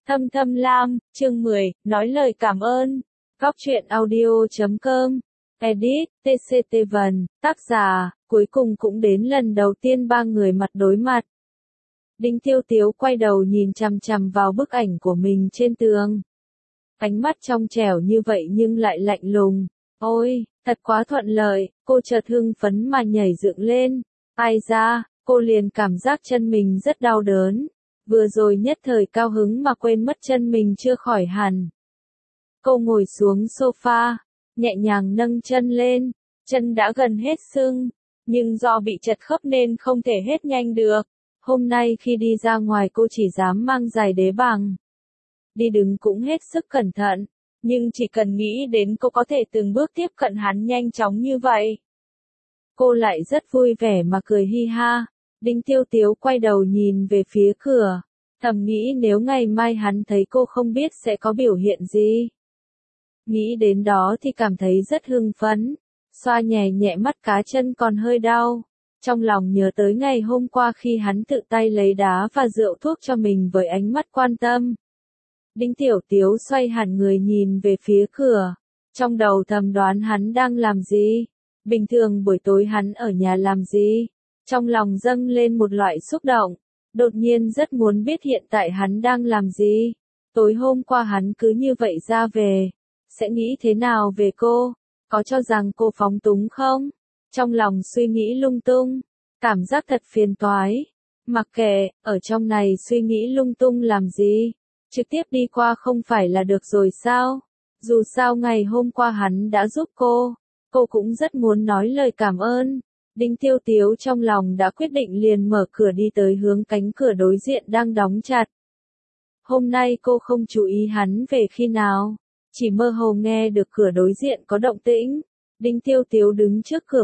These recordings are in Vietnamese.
Thâm Thâm Lam, chương 10, nói lời cảm ơn. Góc truyện audio.com. Edit, TCT Vân, tác giả, cuối cùng cũng đến lần đầu tiên ba người mặt đối mặt. Đinh Tiêu Tiếu quay đầu nhìn chằm chằm vào bức ảnh của mình trên tường. Ánh mắt trong trẻo như vậy nhưng lại lạnh lùng. Ôi, thật quá thuận lợi, cô chợt hưng phấn mà nhảy dựng lên. Ai ra, cô liền cảm giác chân mình rất đau đớn. Vừa rồi nhất thời cao hứng mà quên mất chân mình chưa khỏi hẳn. Cô ngồi xuống sofa, nhẹ nhàng nâng chân lên, chân đã gần hết sưng, nhưng do bị chật khớp nên không thể hết nhanh được. Hôm nay khi đi ra ngoài cô chỉ dám mang giày đế bằng. Đi đứng cũng hết sức cẩn thận, nhưng chỉ cần nghĩ đến cô có thể từng bước tiếp cận hắn nhanh chóng như vậy. Cô lại rất vui vẻ mà cười hi ha. Đinh Tiêu Tiếu quay đầu nhìn về phía cửa, thầm nghĩ nếu ngày mai hắn thấy cô không biết sẽ có biểu hiện gì. Nghĩ đến đó thì cảm thấy rất hưng phấn, xoa nhẹ nhẹ mắt cá chân còn hơi đau. Trong lòng nhớ tới ngày hôm qua khi hắn tự tay lấy đá và rượu thuốc cho mình với ánh mắt quan tâm. Đinh Tiểu Tiếu xoay hẳn người nhìn về phía cửa, trong đầu thầm đoán hắn đang làm gì. Bình thường buổi tối hắn ở nhà làm gì? Trong lòng dâng lên một loại xúc động, đột nhiên rất muốn biết hiện tại hắn đang làm gì. Tối hôm qua hắn cứ như vậy ra về, sẽ nghĩ thế nào về cô? Có cho rằng cô phóng túng không? Trong lòng suy nghĩ lung tung, cảm giác thật phiền toái. Mặc kệ, ở trong này suy nghĩ lung tung làm gì? Trực tiếp đi qua không phải là được rồi sao? Dù sao ngày hôm qua hắn đã giúp cô cũng rất muốn nói lời cảm ơn. Đinh Tiêu Tiếu trong lòng đã quyết định liền mở cửa đi tới hướng cánh cửa đối diện đang đóng chặt. Hôm nay cô không chú ý hắn về khi nào, chỉ mơ hồ nghe được cửa đối diện có động tĩnh. Đinh Tiêu Tiếu đứng trước cửa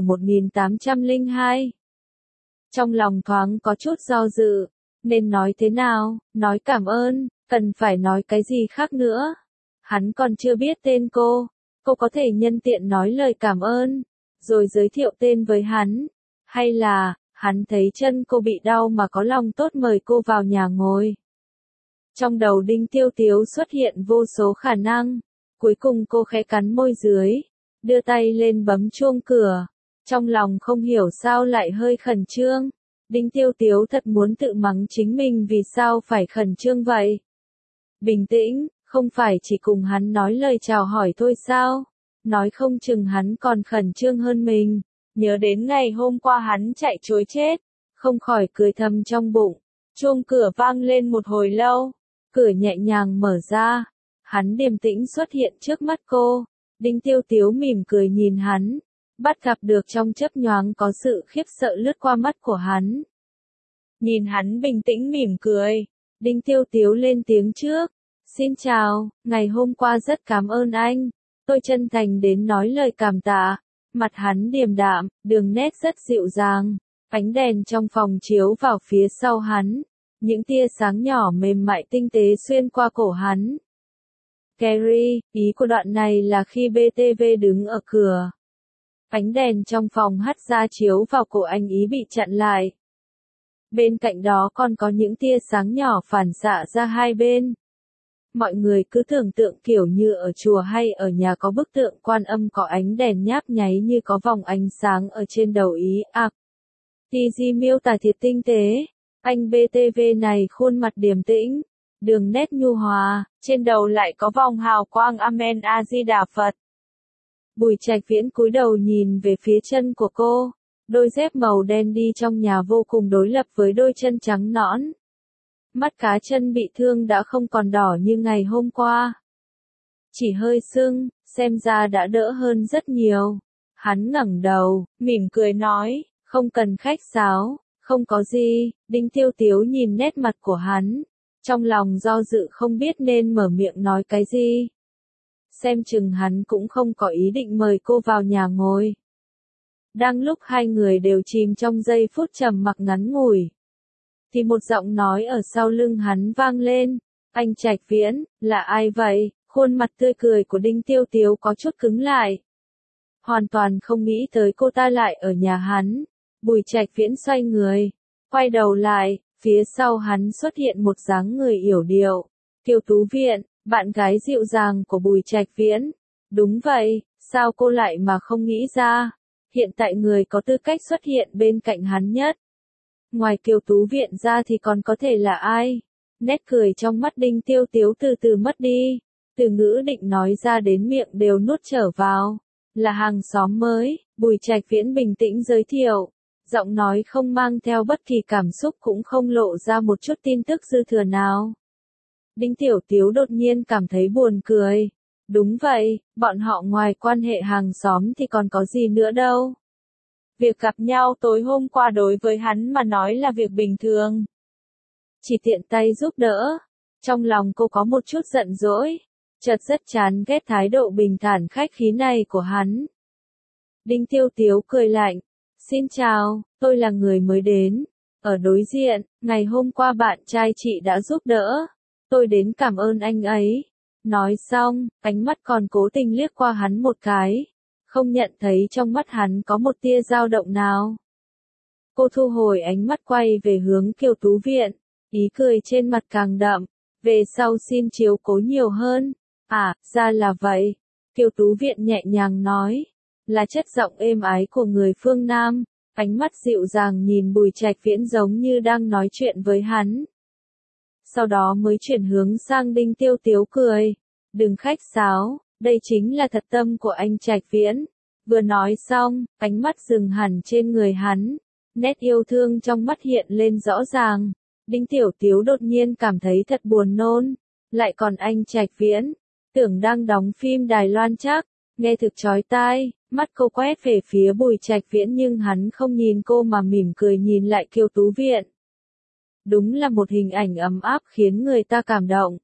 1802. Trong lòng thoáng có chút do dự, nên nói thế nào, nói cảm ơn, cần phải nói cái gì khác nữa. Hắn còn chưa biết tên cô có thể nhân tiện nói lời cảm ơn, rồi giới thiệu tên với hắn. Hay là, hắn thấy chân cô bị đau mà có lòng tốt mời cô vào nhà ngồi. Trong đầu Đinh Tiêu Tiếu xuất hiện vô số khả năng. Cuối cùng cô khẽ cắn môi dưới, đưa tay lên bấm chuông cửa. Trong lòng không hiểu sao lại hơi khẩn trương. Đinh Tiêu Tiếu thật muốn tự mắng chính mình vì sao phải khẩn trương vậy. Bình tĩnh, không phải chỉ cùng hắn nói lời chào hỏi thôi sao? Nói không chừng hắn còn khẩn trương hơn mình. Nhớ đến ngày hôm qua hắn chạy trối chết, không khỏi cười thầm trong bụng. Chuông cửa vang lên một hồi lâu, cửa nhẹ nhàng mở ra. Hắn điềm tĩnh xuất hiện trước mắt cô. Đinh Tiêu Tiếu mỉm cười nhìn hắn, bắt gặp được trong chớp nhoáng có sự khiếp sợ lướt qua mắt của hắn. Nhìn hắn bình tĩnh mỉm cười, Đinh Tiêu Tiếu lên tiếng trước. Xin chào, ngày hôm qua rất cảm ơn anh. Tôi chân thành đến nói lời cảm tạ. Mặt hắn điềm đạm, đường nét rất dịu dàng. Ánh đèn trong phòng chiếu vào phía sau hắn. Những tia sáng nhỏ mềm mại tinh tế xuyên qua cổ hắn. Carrie, ý của đoạn này là khi BTV đứng ở cửa. Ánh đèn trong phòng hắt ra chiếu vào cổ anh ý bị chặn lại. Bên cạnh đó còn có những tia sáng nhỏ phản xạ ra hai bên. Mọi người cứ tưởng tượng kiểu như ở chùa hay ở nhà có bức tượng Quan Âm có ánh đèn nháp nháy như có vòng ánh sáng ở trên đầu ý. TG miêu tả thiệt tinh tế. Anh BTV này khuôn mặt điềm tĩnh, đường nét nhu hòa, trên đầu lại có vòng hào quang Amen A Di Đà Phật. Bùi Trạch Viễn cúi đầu nhìn về phía chân của cô. Đôi dép màu đen đi trong nhà vô cùng đối lập với đôi chân trắng nõn. Mắt cá chân bị thương đã không còn đỏ như ngày hôm qua, chỉ hơi sưng, xem ra đã đỡ hơn rất nhiều. Hắn ngẩng đầu, mỉm cười nói, không cần khách sáo, không có gì. Đinh Tiêu Tiếu nhìn nét mặt của hắn, trong lòng do dự không biết nên mở miệng nói cái gì. Xem chừng hắn cũng không có ý định mời cô vào nhà ngồi. Đang lúc hai người đều chìm trong giây phút trầm mặc ngắn ngủi, thì một giọng nói ở sau lưng hắn vang lên. Anh Trạch Viễn, là ai vậy? Khuôn mặt tươi cười của Đinh Tiêu Tiếu có chút cứng lại. Hoàn toàn không nghĩ tới cô ta lại ở nhà hắn. Bùi Trạch Viễn xoay người, quay đầu lại, phía sau hắn xuất hiện một dáng người yểu điệu, Kiều Tú Viện, bạn gái dịu dàng của Bùi Trạch Viễn. Đúng vậy, sao cô lại mà không nghĩ ra? Hiện tại người có tư cách xuất hiện bên cạnh hắn nhất. Ngoài Kiều Tú Viện ra thì còn có thể là ai? Nét cười trong mắt Đinh Tiêu Tiếu từ từ mất đi. Từ ngữ định nói ra đến miệng đều nuốt trở vào. Là hàng xóm mới, Bùi Trạch Viễn bình tĩnh giới thiệu. Giọng nói không mang theo bất kỳ cảm xúc cũng không lộ ra một chút tin tức dư thừa nào. Đinh Tiểu Tiếu đột nhiên cảm thấy buồn cười. Đúng vậy, bọn họ ngoài quan hệ hàng xóm thì còn có gì nữa đâu. Việc gặp nhau tối hôm qua đối với hắn mà nói là việc bình thường. Chỉ tiện tay giúp đỡ. Trong lòng cô có một chút giận dỗi. Chợt rất chán ghét thái độ bình thản khách khí này của hắn. Đinh Tiêu Tiếu cười lạnh. Xin chào, tôi là người mới đến. Ở đối diện, ngày hôm qua bạn trai chị đã giúp đỡ. Tôi đến cảm ơn anh ấy. Nói xong, ánh mắt còn cố tình liếc qua hắn một cái. Không nhận thấy trong mắt hắn có một tia dao động nào. Cô thu hồi ánh mắt quay về hướng Kiều Tú Viện. Ý cười trên mặt càng đậm. Về sau xin chiếu cố nhiều hơn. À, ra là vậy. Kiều Tú Viện nhẹ nhàng nói. Là chất giọng êm ái của người phương Nam. Ánh mắt dịu dàng nhìn Bùi Trạch Viễn giống như đang nói chuyện với hắn. Sau đó mới chuyển hướng sang Đinh Tiêu Tiếu cười. Đừng khách sáo, đây chính là thật tâm của anh Trạch Viễn. Vừa nói xong, ánh mắt dừng hẳn trên người hắn. Nét yêu thương trong mắt hiện lên rõ ràng. Đinh Tiểu Tiếu đột nhiên cảm thấy thật buồn nôn. Lại còn anh Trạch Viễn, tưởng đang đóng phim Đài Loan chắc. Nghe thực chói tai, mắt cô quét về phía Bùi Trạch Viễn nhưng hắn không nhìn cô mà mỉm cười nhìn lại Kiều Tú Viện. Đúng là một hình ảnh ấm áp khiến người ta cảm động.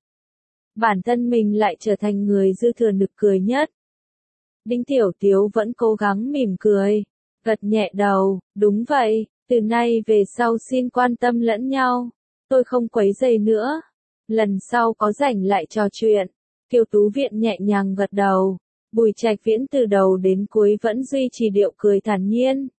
Bản thân mình lại trở thành người dư thừa nực cười nhất. Đinh Tiểu Tiếu vẫn cố gắng mỉm cười, gật nhẹ đầu, đúng vậy, từ nay về sau xin quan tâm lẫn nhau, tôi không quấy rầy nữa. Lần sau có rảnh lại trò chuyện. Kiều Tú Viện nhẹ nhàng gật đầu. Bùi Trạch Viễn từ đầu đến cuối vẫn duy trì điệu cười thản nhiên.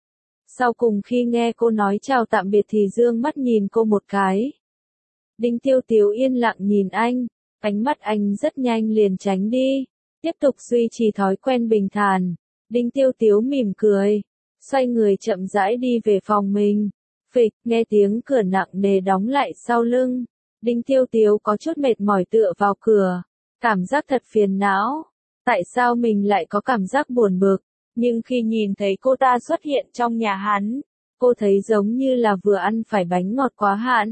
Sau cùng khi nghe cô nói chào tạm biệt thì dương mắt nhìn cô một cái. Đinh Tiêu Tiếu yên lặng nhìn anh, ánh mắt anh rất nhanh liền tránh đi, tiếp tục duy trì thói quen bình thản. Đinh Tiêu Tiếu mỉm cười, xoay người chậm rãi đi về phòng mình. Phịch, nghe tiếng cửa nặng nề đóng lại sau lưng. Đinh Tiêu Tiếu có chút mệt mỏi tựa vào cửa, cảm giác thật phiền não. Tại sao mình lại có cảm giác buồn bực? Nhưng khi nhìn thấy cô ta xuất hiện trong nhà hắn, cô thấy giống như là vừa ăn phải bánh ngọt quá hạn.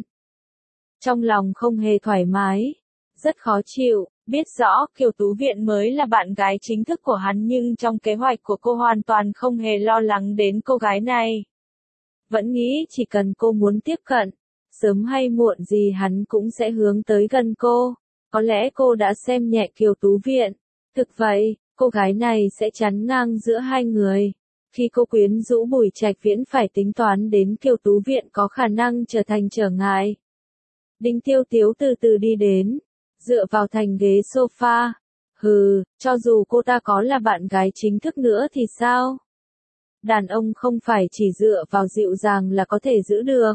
Trong lòng không hề thoải mái, rất khó chịu, biết rõ Kiều Tú Viện mới là bạn gái chính thức của hắn nhưng trong kế hoạch của cô hoàn toàn không hề lo lắng đến cô gái này. Vẫn nghĩ chỉ cần cô muốn tiếp cận, sớm hay muộn gì hắn cũng sẽ hướng tới gần cô. Có lẽ cô đã xem nhẹ Kiều Tú Viện. Thực vậy, cô gái này sẽ chắn ngang giữa hai người. Khi cô quyến rũ Bùi Trạch Viễn phải tính toán đến Kiều Tú Viện có khả năng trở thành trở ngại. Đinh Tiêu Tiếu từ từ đi đến, dựa vào thành ghế sofa. Hừ, cho dù cô ta có là bạn gái chính thức nữa thì sao? Đàn ông không phải chỉ dựa vào dịu dàng là có thể giữ được.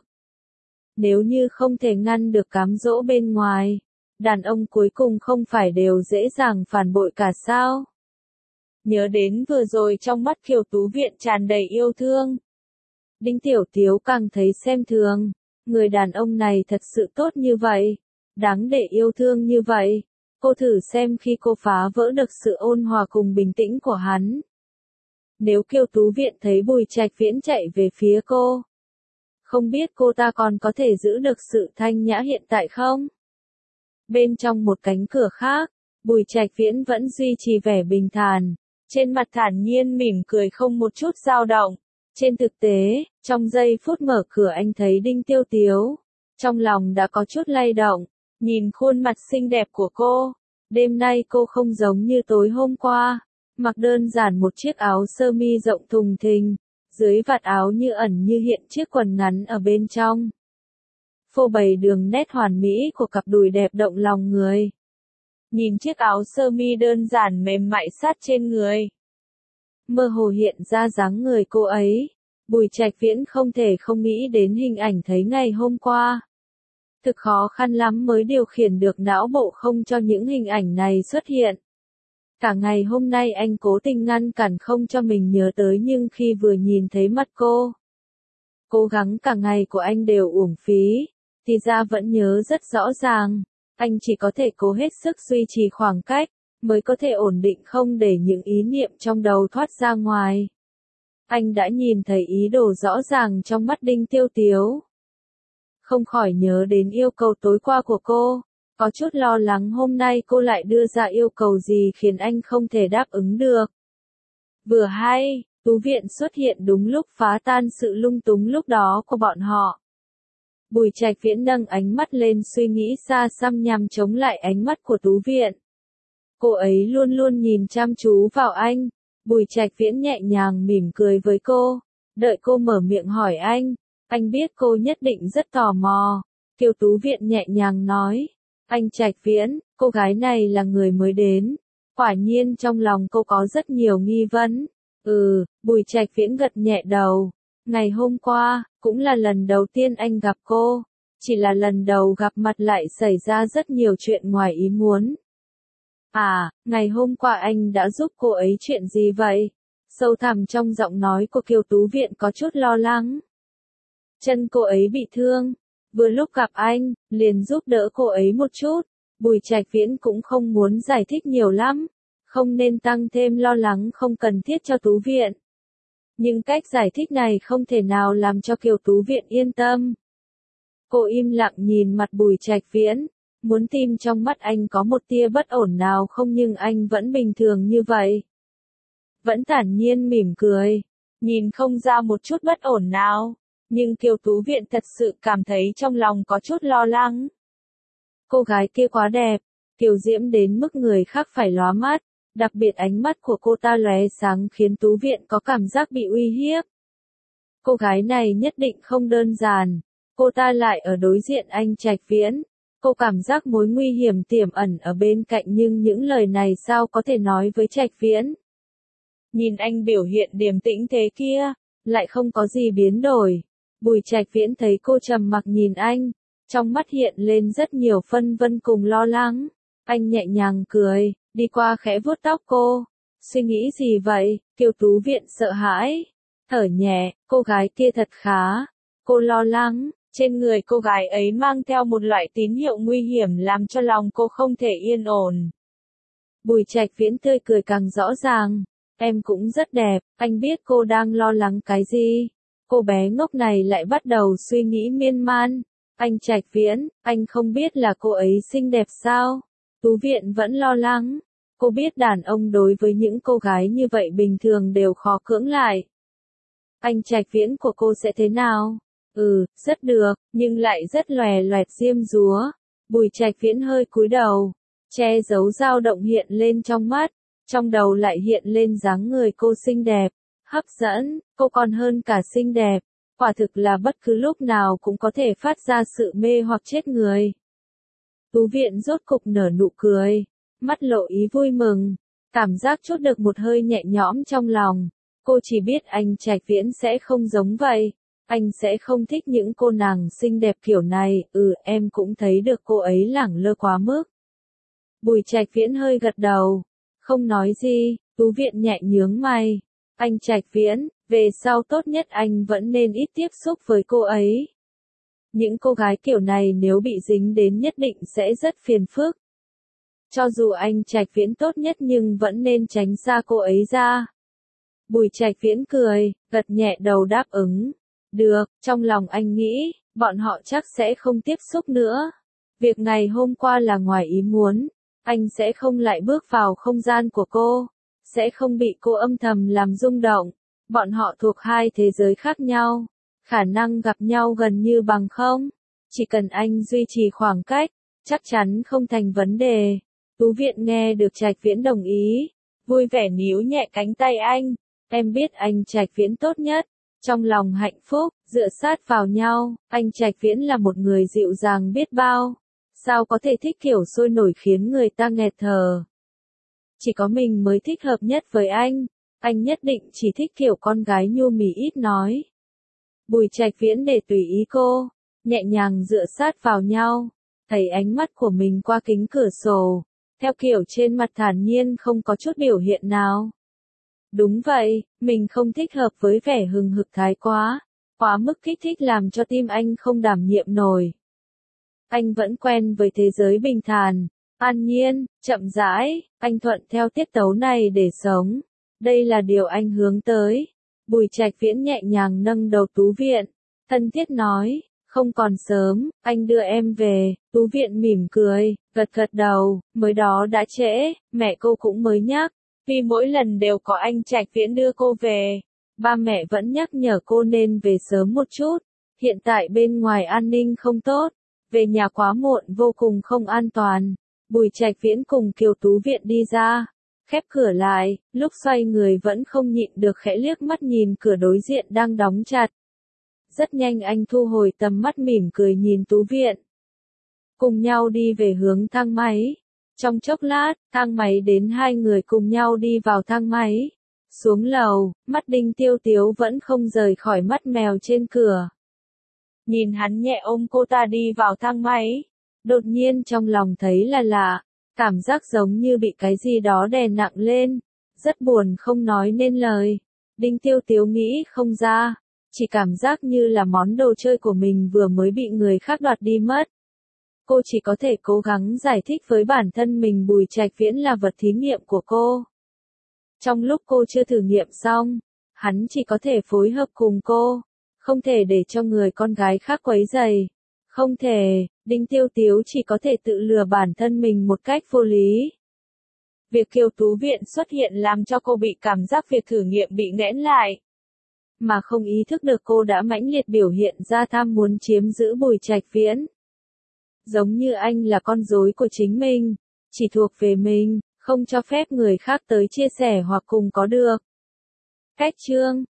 Nếu như không thể ngăn được cám dỗ bên ngoài, đàn ông cuối cùng không phải đều dễ dàng phản bội cả sao? Nhớ đến vừa rồi trong mắt Kiều Tú Viện tràn đầy yêu thương. Đinh Tiểu Tiếu càng thấy xem thường. Người đàn ông này thật sự tốt như vậy, đáng để yêu thương như vậy. Cô thử xem khi cô phá vỡ được sự ôn hòa cùng bình tĩnh của hắn. Nếu Kiều Tú Viện thấy Bùi Trạch Viễn chạy về phía cô, không biết cô ta còn có thể giữ được sự thanh nhã hiện tại không? Bên trong một cánh cửa khác, Bùi Trạch Viễn vẫn duy trì vẻ bình thản, trên mặt thản nhiên mỉm cười không một chút dao động. Trên thực tế, trong giây phút mở cửa anh thấy Đinh Tiêu Tiếu, trong lòng đã có chút lay động, nhìn khuôn mặt xinh đẹp của cô. Đêm nay cô không giống như tối hôm qua, mặc đơn giản một chiếc áo sơ mi rộng thùng thình, dưới vạt áo như ẩn như hiện chiếc quần ngắn ở bên trong. Phô bày đường nét hoàn mỹ của cặp đùi đẹp động lòng người. Nhìn chiếc áo sơ mi đơn giản mềm mại sát trên người, mơ hồ hiện ra dáng người cô ấy. Bùi Trạch Viễn không thể không nghĩ đến hình ảnh thấy ngày hôm qua. Thực khó khăn lắm mới điều khiển được não bộ không cho những hình ảnh này xuất hiện. Cả ngày hôm nay anh cố tình ngăn cản không cho mình nhớ tới nhưng khi vừa nhìn thấy mặt cô, cố gắng cả ngày của anh đều uổng phí, thì ra vẫn nhớ rất rõ ràng. Anh chỉ có thể cố hết sức duy trì khoảng cách, mới có thể ổn định không để những ý niệm trong đầu thoát ra ngoài. Anh đã nhìn thấy ý đồ rõ ràng trong mắt Đinh Tiêu Tiếu. Không khỏi nhớ đến yêu cầu tối qua của cô, có chút lo lắng hôm nay cô lại đưa ra yêu cầu gì khiến anh không thể đáp ứng được. Vừa hay, Tú Viện xuất hiện đúng lúc phá tan sự lung túng lúc đó của bọn họ. Bùi Trạch Viễn nâng ánh mắt lên suy nghĩ xa xăm nhằm chống lại ánh mắt của Tú Viện. Cô ấy luôn luôn nhìn chăm chú vào anh. Bùi Trạch Viễn nhẹ nhàng mỉm cười với cô, đợi cô mở miệng hỏi anh biết cô nhất định rất tò mò. Kiều Tú Viện nhẹ nhàng nói, anh Trạch Viễn, cô gái này là người mới đến. Quả nhiên trong lòng cô có rất nhiều nghi vấn. Bùi Trạch Viễn gật nhẹ đầu. Ngày hôm qua, cũng là lần đầu tiên anh gặp cô. Chỉ là lần đầu gặp mặt lại xảy ra rất nhiều chuyện ngoài ý muốn. Ngày hôm qua anh đã giúp cô ấy chuyện gì vậy? Sâu thẳm trong giọng nói của Kiều Tú Viện có chút lo lắng. Chân cô ấy bị thương. Vừa lúc gặp anh, liền giúp đỡ cô ấy một chút. Bùi Trạch Viễn cũng không muốn giải thích nhiều lắm. Không nên tăng thêm lo lắng không cần thiết cho Tú Viện. Nhưng cách giải thích này không thể nào làm cho Kiều Tú Viện yên tâm. Cô im lặng nhìn mặt Bùi Trạch Viễn, muốn tìm trong mắt anh có một tia bất ổn nào không nhưng anh vẫn bình thường như vậy. Vẫn thản nhiên mỉm cười, nhìn không ra một chút bất ổn nào, nhưng Kiều Tú Viện thật sự cảm thấy trong lòng có chút lo lắng. Cô gái kia quá đẹp, kiều diễm đến mức người khác phải lóa mắt. Đặc biệt ánh mắt của cô ta lóe sáng khiến Tú Viện có cảm giác bị uy hiếp. Cô gái này nhất định không đơn giản. Cô ta lại ở đối diện anh Trạch Viễn. Cô cảm giác mối nguy hiểm tiềm ẩn ở bên cạnh nhưng những lời này sao có thể nói với Trạch Viễn. Nhìn anh biểu hiện điềm tĩnh thế kia, lại không có gì biến đổi. Bùi Trạch Viễn thấy cô trầm mặc nhìn anh, trong mắt hiện lên rất nhiều phân vân cùng lo lắng. Anh nhẹ nhàng cười, đi qua khẽ vuốt tóc cô. Suy nghĩ gì vậy? Kiều Tú Viện sợ hãi, thở nhẹ, cô gái kia thật khá. Cô lo lắng, trên người cô gái ấy mang theo một loại tín hiệu nguy hiểm làm cho lòng cô không thể yên ổn. Bùi Trạch Viễn tươi cười càng rõ ràng, em cũng rất đẹp, anh biết cô đang lo lắng cái gì. Cô bé ngốc này lại bắt đầu suy nghĩ miên man. Anh Trạch Viễn, anh không biết là cô ấy xinh đẹp sao? Tú Viện vẫn lo lắng. Cô biết đàn ông đối với những cô gái như vậy bình thường đều khó cưỡng lại. Anh Trạch Viễn của cô sẽ thế nào? Rất được, nhưng lại rất lòe loẹt diêm dúa. Bùi Trạch Viễn hơi cúi đầu, che giấu dao động hiện lên trong mắt, trong đầu lại hiện lên dáng người cô xinh đẹp, hấp dẫn, cô còn hơn cả xinh đẹp, quả thực là bất cứ lúc nào cũng có thể phát ra sự mê hoặc chết người. Tú Viện rốt cục nở nụ cười, mắt lộ ý vui mừng, cảm giác trút được một hơi nhẹ nhõm trong lòng. Cô chỉ biết anh Trạch Viễn sẽ không giống vậy. Anh sẽ không thích những cô nàng xinh đẹp kiểu này, em cũng thấy được cô ấy lẳng lơ quá mức. Bùi Trạch Viễn hơi gật đầu, không nói gì. Tú Viện nhẹ nhướng mày. Anh Trạch Viễn, về sau tốt nhất anh vẫn nên ít tiếp xúc với cô ấy. Những cô gái kiểu này nếu bị dính đến nhất định sẽ rất phiền phức. Cho dù anh Trạch Viễn tốt nhất nhưng vẫn nên tránh xa cô ấy ra. Bùi Trạch Viễn cười, gật nhẹ đầu đáp ứng. Được, trong lòng anh nghĩ, bọn họ chắc sẽ không tiếp xúc nữa. Việc ngày hôm qua là ngoài ý muốn. Anh sẽ không lại bước vào không gian của cô. Sẽ không bị cô âm thầm làm rung động. Bọn họ thuộc hai thế giới khác nhau. Khả năng gặp nhau gần như bằng không. Chỉ cần anh duy trì khoảng cách, chắc chắn không thành vấn đề. Tú Viện nghe được Trạch Viễn đồng ý. Vui vẻ níu nhẹ cánh tay anh. Em biết anh Trạch Viễn tốt nhất. Trong lòng hạnh phúc, dựa sát vào nhau, anh Trạch Viễn là một người dịu dàng biết bao. Sao có thể thích kiểu sôi nổi khiến người ta nghẹt thở. Chỉ có mình mới thích hợp nhất với anh nhất định chỉ thích kiểu con gái nhu mì ít nói. Bùi Trạch Viễn để tùy ý cô, nhẹ nhàng dựa sát vào nhau, thấy ánh mắt của mình qua kính cửa sổ, theo kiểu trên mặt thản nhiên không có chút biểu hiện nào. Đúng vậy, mình không thích hợp với vẻ hừng hực thái quá mức kích thích làm cho tim anh không đảm nhiệm nổi. Anh vẫn quen với thế giới bình thản, an nhiên, chậm rãi, anh thuận theo tiết tấu này để sống. Đây là điều anh hướng tới. Bùi Trạch Viễn nhẹ nhàng nâng đầu Tú Viện, thân thiết nói, không còn sớm, anh đưa em về. Tú Viện mỉm cười, gật gật đầu, mới đó đã trễ, mẹ cô cũng mới nhắc, vì mỗi lần đều có anh Trạch Viễn đưa cô về. Ba mẹ vẫn nhắc nhở cô nên về sớm một chút, hiện tại bên ngoài an ninh không tốt, về nhà quá muộn vô cùng không an toàn. Bùi Trạch Viễn cùng Kiều Tú Viện đi ra, khép cửa lại, lúc xoay người vẫn không nhịn được khẽ liếc mắt nhìn cửa đối diện đang đóng chặt. Rất nhanh anh thu hồi tầm mắt mỉm cười nhìn Tú Viện. Cùng nhau đi về hướng thang máy. Trong chốc lát, thang máy đến, hai người cùng nhau đi vào thang máy. Xuống lầu, mắt Đinh Tiêu Tiếu vẫn không rời khỏi mắt mèo trên cửa. Nhìn hắn nhẹ ôm cô ta đi vào thang máy. Đột nhiên trong lòng thấy là lạ, cảm giác giống như bị cái gì đó đè nặng lên. Rất buồn không nói nên lời. Đinh Tiêu Tiếu nghĩ không ra, chỉ cảm giác như là món đồ chơi của mình vừa mới bị người khác đoạt đi mất. Cô chỉ có thể cố gắng giải thích với bản thân mình Bùi Trạch Viễn là vật thí nghiệm của cô. Trong lúc cô chưa thử nghiệm xong, hắn chỉ có thể phối hợp cùng cô, không thể để cho người con gái khác quấy rầy. Không thể, Đinh Tiêu Tiếu chỉ có thể tự lừa bản thân mình một cách vô lý. Việc Kiều Tú Viện xuất hiện làm cho cô bị cảm giác việc thử nghiệm bị nghẽn lại. Mà không ý thức được cô đã mãnh liệt biểu hiện ra tham muốn chiếm giữ Bùi Trạch Viễn. Giống như anh là con rối của chính mình, chỉ thuộc về mình, không cho phép người khác tới chia sẻ hoặc cùng có được. Cách chương